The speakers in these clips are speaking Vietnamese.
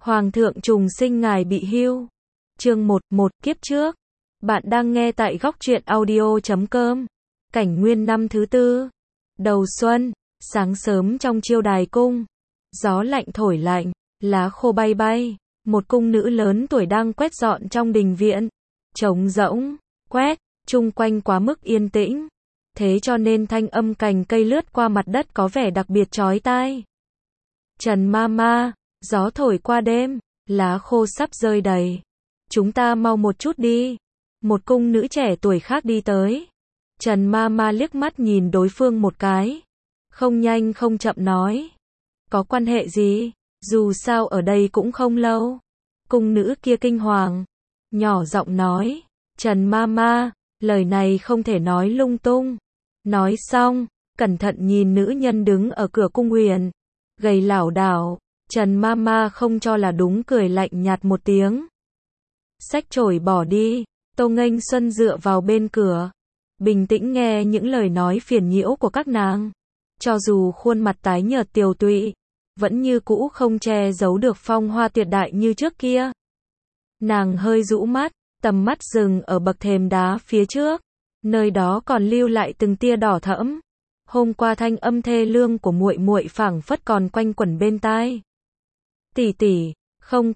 Hoàng thượng trùng sinh ngài bị hưu. Chương 11 kiếp trước. Bạn đang nghe tại góc truyện audio.com. Cảnh nguyên năm thứ tư. Đầu xuân, sáng sớm trong chiêu đài cung. Gió lạnh thổi lạnh, lá khô bay bay. Một cung nữ lớn tuổi đang quét dọn trong đình viện. Trống rỗng, quét, chung quanh quá mức yên tĩnh. Thế cho nên thanh âm cành cây lướt qua mặt đất có vẻ đặc biệt chói tai. Trần Mama, gió thổi qua đêm, lá khô sắp rơi đầy. Chúng ta mau một chút đi. Một cung nữ trẻ tuổi khác đi tới. Trần Mama liếc mắt nhìn đối phương một cái. Không nhanh không chậm nói. Có quan hệ gì? Dù sao ở đây cũng không lâu. Cung nữ kia kinh hoàng. Nhỏ giọng nói. Trần Mama, lời này không thể nói lung tung. Nói xong, cẩn thận nhìn nữ nhân đứng ở cửa cung huyền. Gầy lảo đảo. Trần Mama không cho là đúng cười lạnh nhạt một tiếng. Xách chổi bỏ đi. Tô Nghênh Xuân dựa vào bên cửa. Bình tĩnh nghe những lời nói phiền nhiễu của các nàng. Cho dù khuôn mặt tái nhợt tiều tụy, vẫn như cũ không che giấu được phong hoa tuyệt đại như trước kia. Nàng hơi rũ mắt, tầm mắt dừng ở bậc thềm đá phía trước. Nơi đó còn lưu lại từng tia đỏ thẫm. Hôm qua thanh âm thê lương của muội muội phảng phất còn quanh quẩn bên tai. Tỷ tỷ, không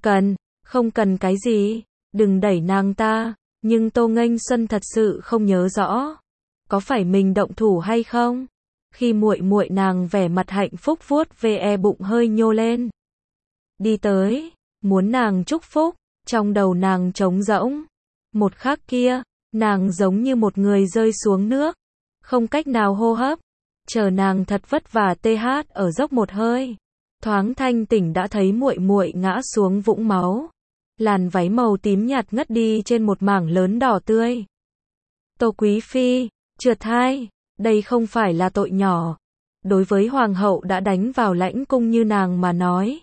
cần cái gì, đừng đẩy nàng ta. Nhưng Tô Nghênh Xuân thật sự không nhớ rõ, có phải mình động thủ hay không? Khi muội muội nàng vẻ mặt hạnh phúc vuốt ve bụng hơi nhô lên. Đi tới, muốn nàng chúc phúc, trong đầu nàng trống rỗng. Một khắc kia, nàng giống như một người rơi xuống nước, không cách nào hô hấp. Chờ nàng thật vất vả ở dốc một hơi, thoáng thanh tỉnh đã thấy muội muội ngã xuống vũng máu. Làn váy màu tím nhạt ngất đi trên một mảng lớn đỏ tươi. Tô Quý Phi, trượt thai, đây không phải là tội nhỏ. Đối với hoàng hậu đã đánh vào lãnh cung như nàng mà nói,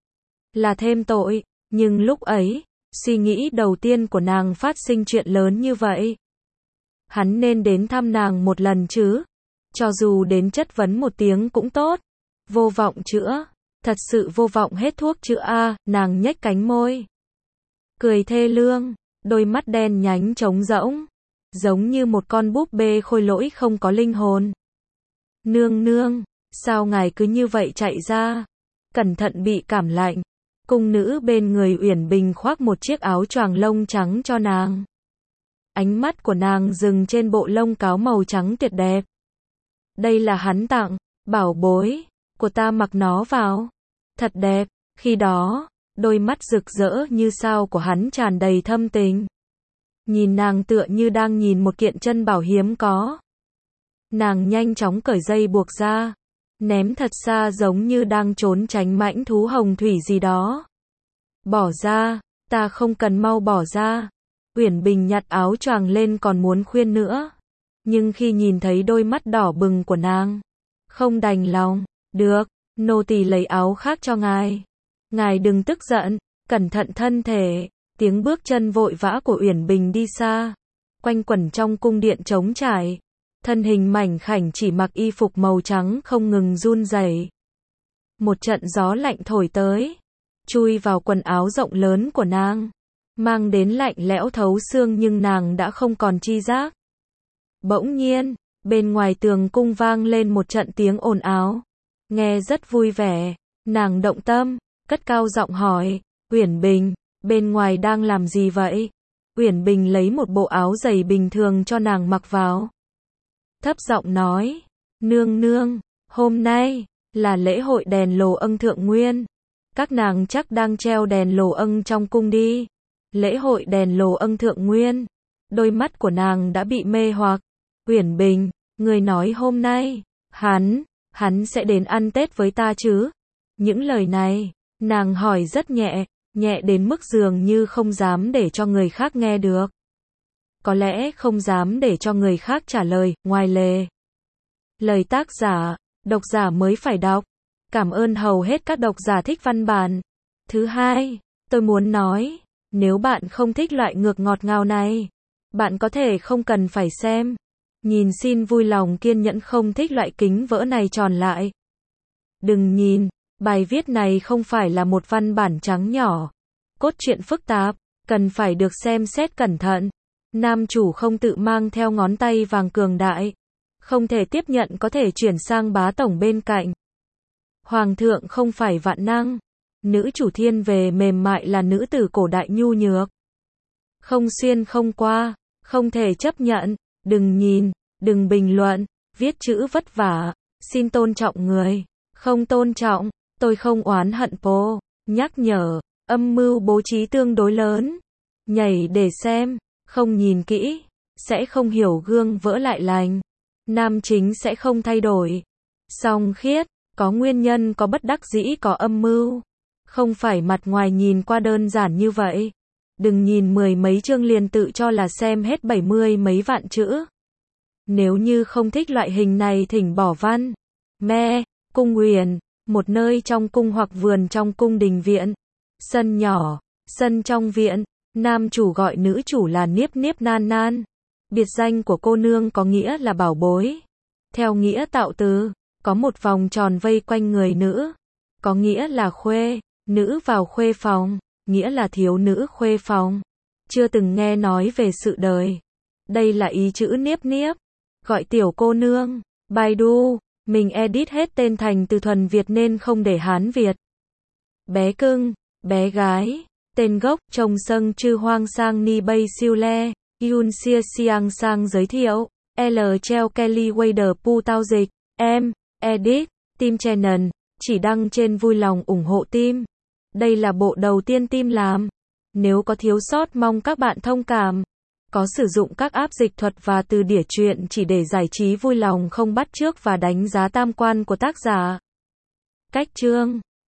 là thêm tội, nhưng lúc ấy, suy nghĩ đầu tiên của nàng phát sinh chuyện lớn như vậy. Hắn nên đến thăm nàng một lần chứ, cho dù đến chất vấn một tiếng cũng tốt. Vô vọng chữa, thật sự vô vọng hết thuốc chữa a, nàng nhếch cánh môi. Cười thê lương, đôi mắt đen nhánh trống rỗng, giống như một con búp bê khôi lỗi không có linh hồn. Nương nương, sao ngài cứ như vậy chạy ra? Cẩn thận bị cảm lạnh. Cung nữ bên người Uyển Bình khoác một chiếc áo choàng lông trắng cho nàng. Ánh mắt của nàng dừng trên bộ lông cáo màu trắng tuyệt đẹp. Đây là hắn tặng, bảo bối của ta, mặc nó vào. Thật đẹp, khi đó, đôi mắt rực rỡ như sao của hắn tràn đầy thâm tình. Nhìn nàng tựa như đang nhìn một kiện chân bảo hiếm có. Nàng nhanh chóng cởi dây buộc ra, ném thật xa giống như đang trốn tránh mãnh thú hồng thủy gì đó. Bỏ ra, ta không cần, mau bỏ ra. Uyển Bình nhặt áo choàng lên còn muốn khuyên nữa. Nhưng khi nhìn thấy đôi mắt đỏ bừng của nàng, không đành lòng. Được, nô tỳ lấy áo khác cho ngài. Ngài đừng tức giận, cẩn thận thân thể. Tiếng bước chân vội vã của Uyển Bình đi xa, quanh quẩn trong cung điện trống trải. Thân hình mảnh khảnh chỉ mặc y phục màu trắng không ngừng run rẩy. Một trận gió lạnh thổi tới, chui vào quần áo rộng lớn của nàng, mang đến lạnh lẽo thấu xương, nhưng nàng đã không còn chi giác. Bỗng nhiên, bên ngoài tường cung vang lên một trận tiếng ồn ào, nghe rất vui vẻ. Nàng động tâm, cất cao giọng hỏi, Uyển Bình, bên ngoài đang làm gì vậy? Uyển Bình lấy một bộ áo dày bình thường cho nàng mặc vào. Thấp giọng nói, nương nương, hôm nay là lễ hội đèn lồ ân thượng nguyên. Các nàng chắc đang treo đèn lồ ân trong cung đi. Lễ hội đèn lồ ân thượng nguyên. Đôi mắt của nàng đã bị mê hoặc. Uyển Bình, người nói hôm nay, hắn sẽ đến ăn Tết với ta chứ? Những lời này, nàng hỏi rất nhẹ, nhẹ đến mức dường như không dám để cho người khác nghe được. Có lẽ không dám để cho người khác trả lời, ngoài lề. Lời tác giả, độc giả mới phải đọc. Cảm ơn hầu hết các độc giả thích văn bản. Thứ hai, tôi muốn nói, nếu bạn không thích loại ngược ngọt ngào này, bạn có thể không cần phải xem. Nhìn xin vui lòng kiên nhẫn, không thích loại kính vỡ này tròn lại. Đừng nhìn, Bài viết này không phải là một văn bản trắng nhỏ. Cốt truyện phức tạp, cần phải được xem xét cẩn thận. Nam chủ không tự mang theo ngón tay vàng cường đại. Không thể tiếp nhận có thể chuyển sang bá tổng bên cạnh. Hoàng thượng không phải vạn năng. Nữ chủ thiên về mềm mại là nữ tử cổ đại nhu nhược. Không xuyên không qua, không thể chấp nhận, đừng nhìn, đừng bình luận, viết chữ vất vả, xin tôn trọng người, không tôn trọng, tôi không oán hận po, nhắc nhở, âm mưu bố trí tương đối lớn, nhảy để xem, không nhìn kỹ, sẽ không hiểu gương vỡ lại lành, nam chính sẽ không thay đổi, song khiết, có nguyên nhân có bất đắc dĩ có âm mưu, không phải mặt ngoài nhìn qua đơn giản như vậy. Đừng nhìn 10 mấy chương liền tự cho là xem hết 70 mấy vạn chữ. Nếu như không thích loại hình này thỉnh bỏ văn. Cung Uyển, một nơi trong cung hoặc vườn trong cung đình viện. Sân nhỏ, sân trong viện, nam chủ gọi nữ chủ là Niếp Niếp Nan Nan. Biệt danh của cô nương có nghĩa là bảo bối. Theo nghĩa tạo từ, có một vòng tròn vây quanh người nữ. Có nghĩa là khuê, nữ vào khuê phòng. Nghĩa là thiếu nữ khuê phòng. Chưa từng nghe nói về sự đời. Đây là ý chữ Niếp Niếp. Gọi tiểu cô nương. Baidu, mình edit hết tên thành từ thuần Việt nên không để Hán Việt. Bé cưng, bé gái. Tên gốc, Trông Sâng Chư Hoang Sang Ni Bay Siêu Le. Yun Sia Siang Sang giới thiệu. L. Treo Kelly Wader Pu Tao dịch. Em, edit, Team Channel. Chỉ đăng trên vui lòng ủng hộ team. Đây là bộ đầu tiên team làm. Nếu có thiếu sót mong các bạn thông cảm. Có sử dụng các app dịch thuật và từ điển truyện chỉ để giải trí vui lòng không bắt chước và đánh giá tam quan của tác giả. Cách chương